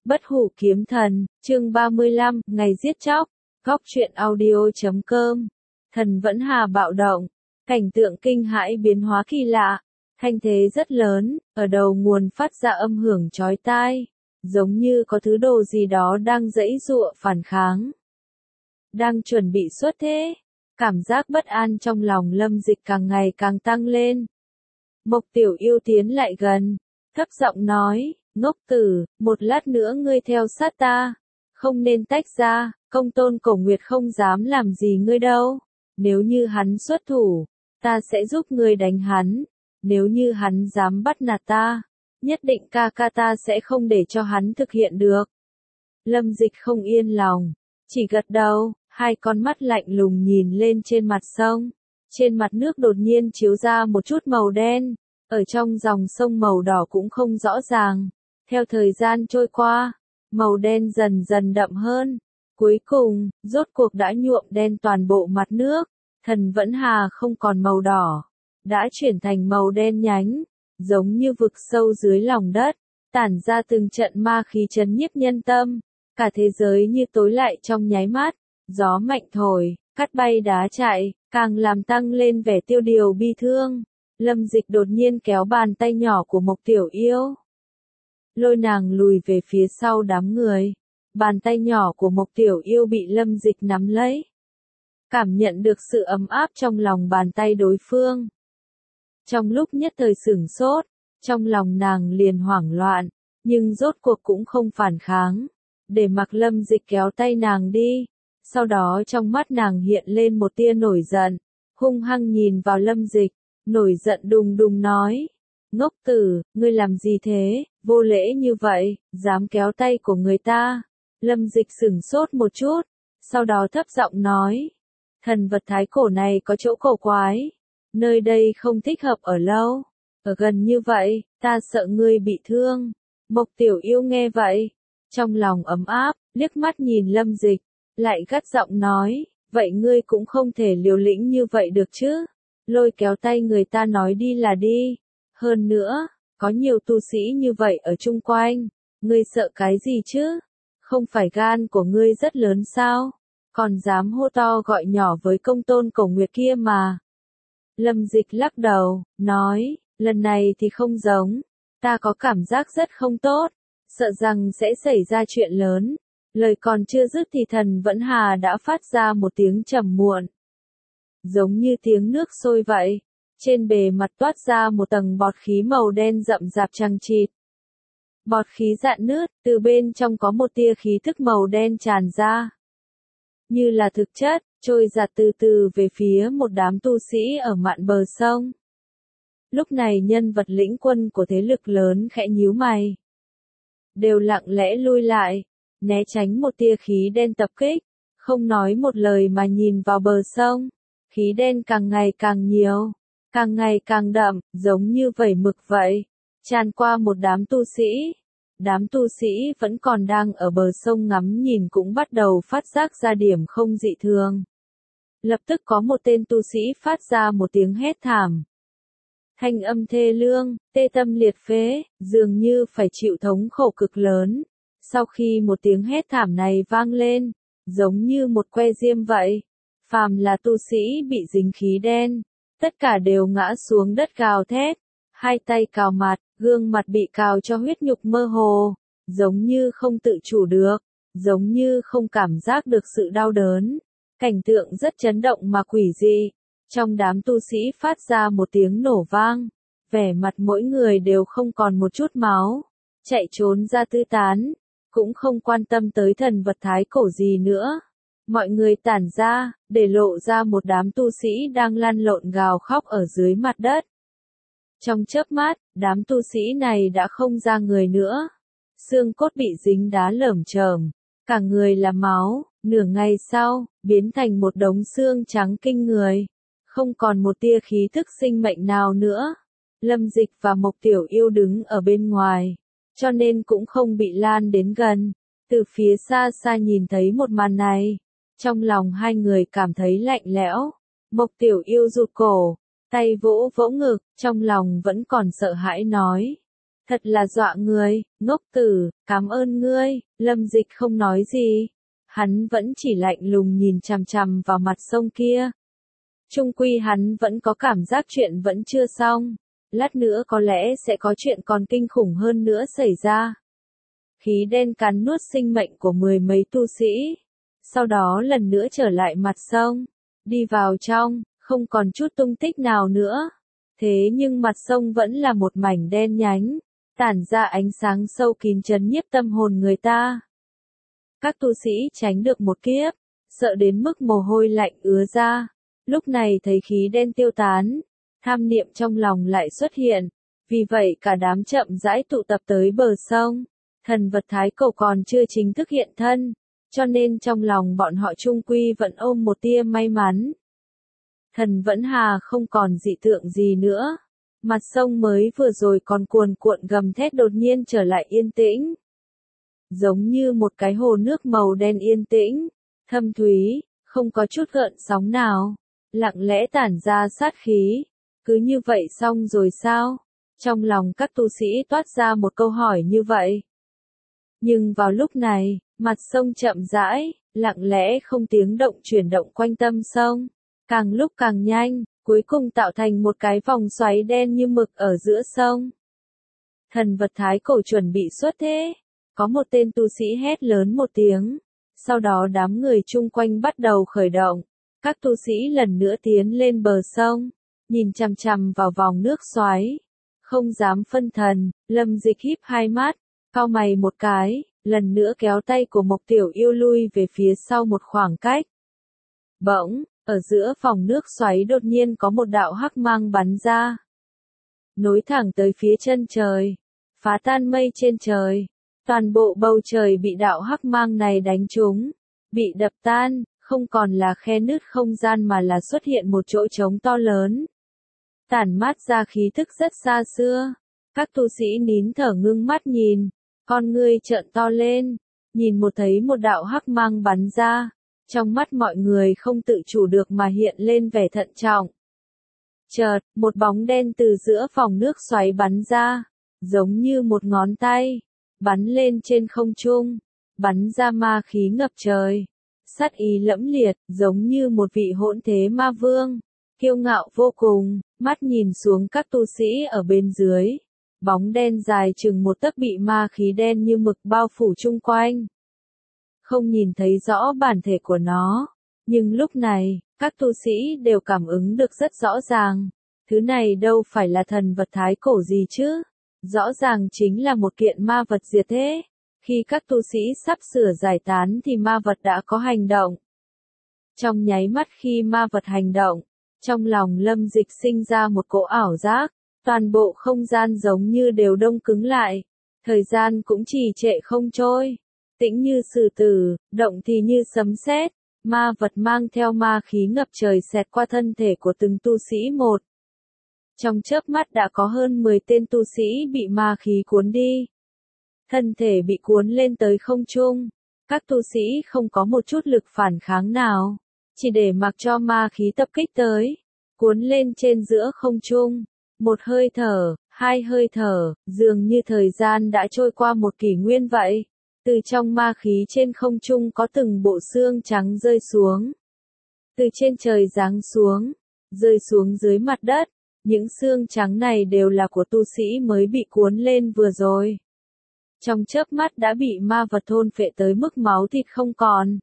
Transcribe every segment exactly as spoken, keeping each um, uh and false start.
Bất hủ kiếm thần, chương ba mươi lăm, ngày giết chóc, góc truyện audio chấm com. Thần vẫn hà bạo động, cảnh tượng kinh hãi biến hóa kỳ lạ, thanh thế rất lớn, ở đầu nguồn phát ra âm hưởng chói tai, giống như có thứ đồ gì đó đang giãy giụa phản kháng. Đang chuẩn bị xuất thế, cảm giác bất an trong lòng Lâm Dịch càng ngày càng tăng lên. Mộc Tiểu Yêu tiến lại gần, thấp giọng nói, ngốc tử, một lát nữa ngươi theo sát ta, không nên tách ra, Công Tôn Cổ Nguyệt không dám làm gì ngươi đâu, nếu như hắn xuất thủ, ta sẽ giúp ngươi đánh hắn, nếu như hắn dám bắt nạt ta, nhất định ca ca ta sẽ không để cho hắn thực hiện được. Lâm Dịch không yên lòng, chỉ gật đầu, hai con mắt lạnh lùng nhìn lên trên mặt sông, trên mặt nước đột nhiên chiếu ra một chút màu đen, ở trong dòng sông màu đỏ cũng không rõ ràng. Theo thời gian trôi qua, màu đen dần dần đậm hơn, cuối cùng, rốt cuộc đã nhuộm đen toàn bộ mặt nước, thần vẫn hà không còn màu đỏ, đã chuyển thành màu đen nhánh, giống như vực sâu dưới lòng đất, tản ra từng trận ma khí trấn nhiếp nhân tâm, cả thế giới như tối lại trong nháy mắt, gió mạnh thổi, cắt bay đá chạy, càng làm tăng lên vẻ tiêu điều bi thương. Lâm Dịch đột nhiên kéo bàn tay nhỏ của Mộc Tiểu Yêu, lôi nàng lùi về phía sau đám người. Bàn tay nhỏ của Mộc Tiểu Yêu bị Lâm Dịch nắm lấy, cảm nhận được sự ấm áp trong lòng bàn tay đối phương. Trong lúc nhất thời sửng sốt, trong lòng nàng liền hoảng loạn, nhưng rốt cuộc cũng không phản kháng, để mặc Lâm Dịch kéo tay nàng đi. Sau đó trong mắt nàng hiện lên một tia nổi giận, hung hăng nhìn vào Lâm Dịch, nổi giận đùng đùng nói, ngốc tử, ngươi làm gì thế, vô lễ như vậy, dám kéo tay của người ta. Lâm Dịch sửng sốt một chút, sau đó thấp giọng nói, thần vật thái cổ này có chỗ cổ quái, nơi đây không thích hợp ở lâu, ở gần như vậy, ta sợ ngươi bị thương. Mộc Tiểu Yêu nghe vậy, trong lòng ấm áp, liếc mắt nhìn Lâm Dịch, lại gắt giọng nói, vậy ngươi cũng không thể liều lĩnh như vậy được chứ, lôi kéo tay người ta nói đi là đi, hơn nữa, có nhiều tu sĩ như vậy ở chung quanh, ngươi sợ cái gì chứ, không phải gan của ngươi rất lớn sao, còn dám hô to gọi nhỏ với Công Tôn Cổ Nguyệt kia mà. Lâm Dịch lắc đầu, nói, lần này thì không giống, ta có cảm giác rất không tốt, sợ rằng sẽ xảy ra chuyện lớn. Lời còn chưa dứt thì thần vẫn hà đã phát ra một tiếng trầm muộn, giống như tiếng nước sôi vậy, trên bề mặt toát ra một tầng bọt khí màu đen rậm rạp chằng chịt. Bọt khí rạn nứt, từ bên trong có một tia khí thức màu đen tràn ra, như là thực chất, trôi giạt từ từ về phía một đám tu sĩ ở mạn bờ sông. Lúc này nhân vật lĩnh quân của thế lực lớn khẽ nhíu mày, đều lặng lẽ lui lại, né tránh một tia khí đen tập kích, không nói một lời mà nhìn vào bờ sông. Khí đen càng ngày càng nhiều, càng ngày càng đậm, giống như vẩy mực vậy, tràn qua một đám tu sĩ. Đám tu sĩ vẫn còn đang ở bờ sông ngắm nhìn cũng bắt đầu phát giác ra điểm không dị thường. Lập tức có một tên tu sĩ phát ra một tiếng hét thảm. Thanh âm thê lương, tê tâm liệt phế, dường như phải chịu thống khổ cực lớn. Sau khi một tiếng hét thảm này vang lên, giống như một que diêm vậy, phàm là tu sĩ bị dính khí đen, tất cả đều ngã xuống đất gào thét, hai tay cào mặt, gương mặt bị cào cho huyết nhục mơ hồ, giống như không tự chủ được, giống như không cảm giác được sự đau đớn. Cảnh tượng rất chấn động mà quỷ dị. Trong đám tu sĩ phát ra một tiếng nổ vang, vẻ mặt mỗi người đều không còn một chút máu, chạy trốn ra tứ tán, cũng không quan tâm tới thần vật thái cổ gì nữa. Mọi người tản ra, để lộ ra một đám tu sĩ đang lăn lộn gào khóc ở dưới mặt đất. Trong chớp mắt, đám tu sĩ này đã không ra người nữa. Xương cốt bị dính đá lởm chởm, cả người là máu, nửa ngày sau, biến thành một đống xương trắng kinh người. Không còn một tia khí thức sinh mệnh nào nữa. Lâm Dịch và Mộc Tiểu Yêu đứng ở bên ngoài, cho nên cũng không bị lan đến gần. Từ phía xa xa nhìn thấy một màn này, trong lòng hai người cảm thấy lạnh lẽo. Mộc Tiểu Yêu rụt cổ, tay vỗ vỗ ngực, trong lòng vẫn còn sợ hãi nói, Thật là dọa người, ngốc tử, cảm ơn ngươi, Lâm Dịch không nói gì. Hắn vẫn chỉ lạnh lùng nhìn chằm chằm vào mặt sông kia. Chung quy hắn vẫn có cảm giác chuyện vẫn chưa xong. Lát nữa có lẽ sẽ có chuyện còn kinh khủng hơn nữa xảy ra. Khí đen cắn nuốt sinh mệnh của mười mấy tu sĩ. Sau đó lần nữa trở lại mặt sông. Đi vào trong, không còn chút tung tích nào nữa. Thế nhưng mặt sông vẫn là một mảnh đen nhánh. Tản ra ánh sáng sâu kín chấn nhiếp tâm hồn người ta. Các tu sĩ tránh được một kiếp, sợ đến mức mồ hôi lạnh ứa ra. Lúc này thấy khí đen tiêu tán, tham niệm trong lòng lại xuất hiện. Vì vậy cả đám chậm rãi tụ tập tới bờ sông. Thần vật thái cổ còn chưa chính thức hiện thân, cho nên trong lòng bọn họ chung quy vẫn ôm một tia may mắn. Thần vẫn hà không còn dị tượng gì nữa. Mặt sông mới vừa rồi còn cuồn cuộn gầm thét đột nhiên trở lại yên tĩnh. Giống như một cái hồ nước màu đen yên tĩnh, thâm thúy, không có chút gợn sóng nào, lặng lẽ tản ra sát khí. Cứ như vậy xong rồi sao? Trong lòng các tu sĩ toát ra một câu hỏi như vậy. Nhưng vào lúc này, mặt sông chậm rãi, lặng lẽ không tiếng động chuyển động quanh tâm sông. Càng lúc càng nhanh, cuối cùng tạo thành một cái vòng xoáy đen như mực ở giữa sông. Thần vật thái cổ chuẩn bị xuất thế. Có một tên tu sĩ hét lớn một tiếng. Sau đó đám người chung quanh bắt đầu khởi động. Các tu sĩ lần nữa tiến lên bờ sông. Nhìn chằm chằm vào vòng nước xoáy. Không dám phân thần, Lâm Dịch híp hai mắt. Cau mày một cái, lần nữa kéo tay của Mộc Tiểu Yêu lui về phía sau một khoảng cách. Bỗng, ở giữa vòng nước xoáy đột nhiên có một đạo hắc mang bắn ra. Nối thẳng tới phía chân trời. Phá tan mây trên trời. Toàn bộ bầu trời bị đạo hắc mang này đánh trúng. Bị đập tan, không còn là khe nứt không gian mà là xuất hiện một chỗ trống to lớn. Tản mát ra khí thức rất xa xưa. Các tu sĩ nín thở ngưng mắt nhìn. Con ngươi trợn to lên. Nhìn một thấy một đạo hắc mang bắn ra. Trong mắt mọi người không tự chủ được mà hiện lên vẻ thận trọng. Chợt, một bóng đen từ giữa vòng nước xoáy bắn ra. Giống như một ngón tay. Bắn lên trên không trung. Bắn ra ma khí ngập trời. Sát ý lẫm liệt, giống như một vị hỗn thế ma vương. Kiêu ngạo vô cùng, mắt nhìn xuống các tu sĩ ở bên dưới. Bóng đen dài chừng một tấc bị ma khí đen như mực bao phủ chung quanh. Không nhìn thấy rõ bản thể của nó. Nhưng lúc này, các tu sĩ đều cảm ứng được rất rõ ràng. Thứ này đâu phải là thần vật thái cổ gì chứ. Rõ ràng chính là một kiện ma vật diệt thế. Khi các tu sĩ sắp sửa giải tán thì ma vật đã có hành động. Trong nháy mắt khi ma vật hành động, trong lòng Lâm Dịch sinh ra một cỗ ảo giác. Toàn bộ không gian giống như đều đông cứng lại. Thời gian cũng trì trệ không trôi. Tĩnh như sử tử, động thì như sấm sét. Ma vật mang theo ma khí ngập trời xẹt qua thân thể của từng tu sĩ một. Trong chớp mắt đã có hơn mười tên tu sĩ bị ma khí cuốn đi. Thân thể bị cuốn lên tới không trung. Các tu sĩ không có một chút lực phản kháng nào. Chỉ để mặc cho ma khí tập kích tới. Cuốn lên trên giữa không trung. Một hơi thở, hai hơi thở, dường như thời gian đã trôi qua một kỷ nguyên vậy. Từ trong ma khí trên không trung có từng bộ xương trắng rơi xuống. Từ trên trời giáng xuống, rơi xuống dưới mặt đất. Những xương trắng này đều là của tu sĩ mới bị cuốn lên vừa rồi. Trong chớp mắt đã bị ma vật thôn phệ tới mức máu thịt không còn.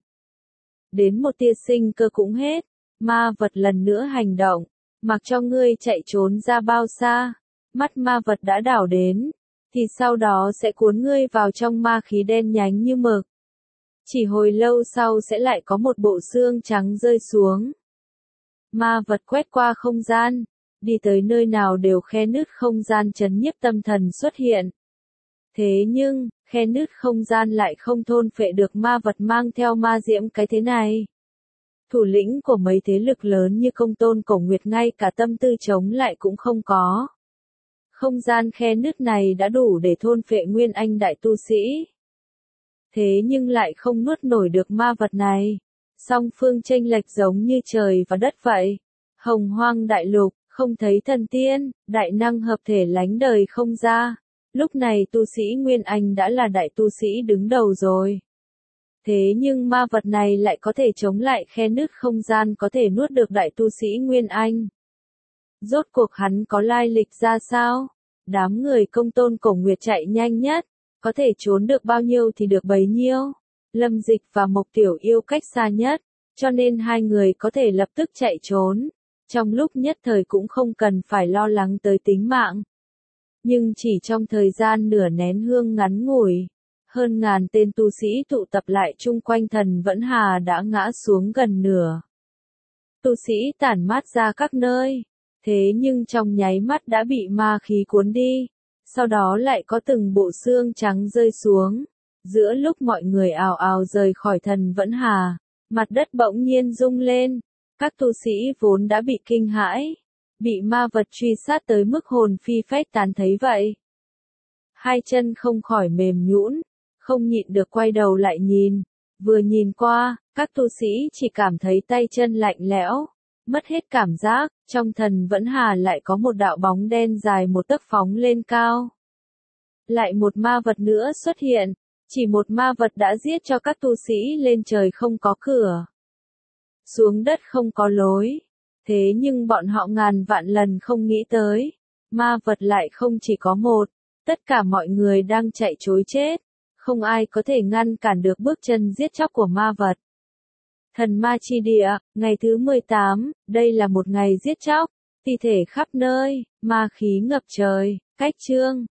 Đến một tia sinh cơ cũng hết, ma vật lần nữa hành động. Mặc cho ngươi chạy trốn ra bao xa, mắt ma vật đã đảo đến, thì sau đó sẽ cuốn ngươi vào trong ma khí đen nhánh như mực. Chỉ hồi lâu sau sẽ lại có một bộ xương trắng rơi xuống. Ma vật quét qua không gian, đi tới nơi nào đều khe nứt không gian chấn nhiếp tâm thần xuất hiện. Thế nhưng, khe nứt không gian lại không thôn phệ được ma vật mang theo ma diễm cái thế này. Thủ lĩnh của mấy thế lực lớn như Công Tôn Cổ Nguyệt ngay cả tâm tư chống lại cũng không có. Không gian khe nứt này đã đủ để thôn phệ Nguyên Anh đại tu sĩ. Thế nhưng lại không nuốt nổi được ma vật này. Song phương chênh lệch giống như trời và đất vậy. Hồng Hoang đại lục, không thấy thần tiên, đại năng hợp thể lánh đời không ra. Lúc này tu sĩ Nguyên Anh đã là đại tu sĩ đứng đầu rồi. Thế nhưng ma vật này lại có thể chống lại khe nứt không gian có thể nuốt được đại tu sĩ Nguyên Anh. Rốt cuộc hắn có lai lịch ra sao? Đám người Công Tôn Cổ Nguyệt chạy nhanh nhất, có thể trốn được bao nhiêu thì được bấy nhiêu. Lâm Dịch và Mộc Tiểu Yêu cách xa nhất, cho nên hai người có thể lập tức chạy trốn. Trong lúc nhất thời cũng không cần phải lo lắng tới tính mạng. Nhưng chỉ trong thời gian nửa nén hương ngắn ngủi, hơn ngàn tên tu sĩ tụ tập lại chung quanh Thần Vẫn Hà đã ngã xuống gần nửa. Tu sĩ tản mát ra các nơi, thế nhưng trong nháy mắt đã bị ma khí cuốn đi, sau đó lại có từng bộ xương trắng rơi xuống. Giữa lúc mọi người ào ào rời khỏi Thần Vẫn Hà, mặt đất bỗng nhiên rung lên, các tu sĩ vốn đã bị kinh hãi, bị ma vật truy sát tới mức hồn phi phách tán thấy vậy. Hai chân không khỏi mềm nhũn, không nhịn được quay đầu lại nhìn, vừa nhìn qua, các tu sĩ chỉ cảm thấy tay chân lạnh lẽo, mất hết cảm giác, trong Thần Vẫn Hà lại có một đạo bóng đen dài một tấc phóng lên cao. Lại một ma vật nữa xuất hiện, chỉ một ma vật đã giết cho các tu sĩ lên trời không có cửa, xuống đất không có lối. Thế nhưng bọn họ ngàn vạn lần không nghĩ tới, ma vật lại không chỉ có một, tất cả mọi người đang chạy trối chết, không ai có thể ngăn cản được bước chân giết chóc của ma vật. Thần Ma Chi Địa, ngày thứ mười tám, đây là một ngày giết chóc, thi thể khắp nơi, ma khí ngập trời, cách chương.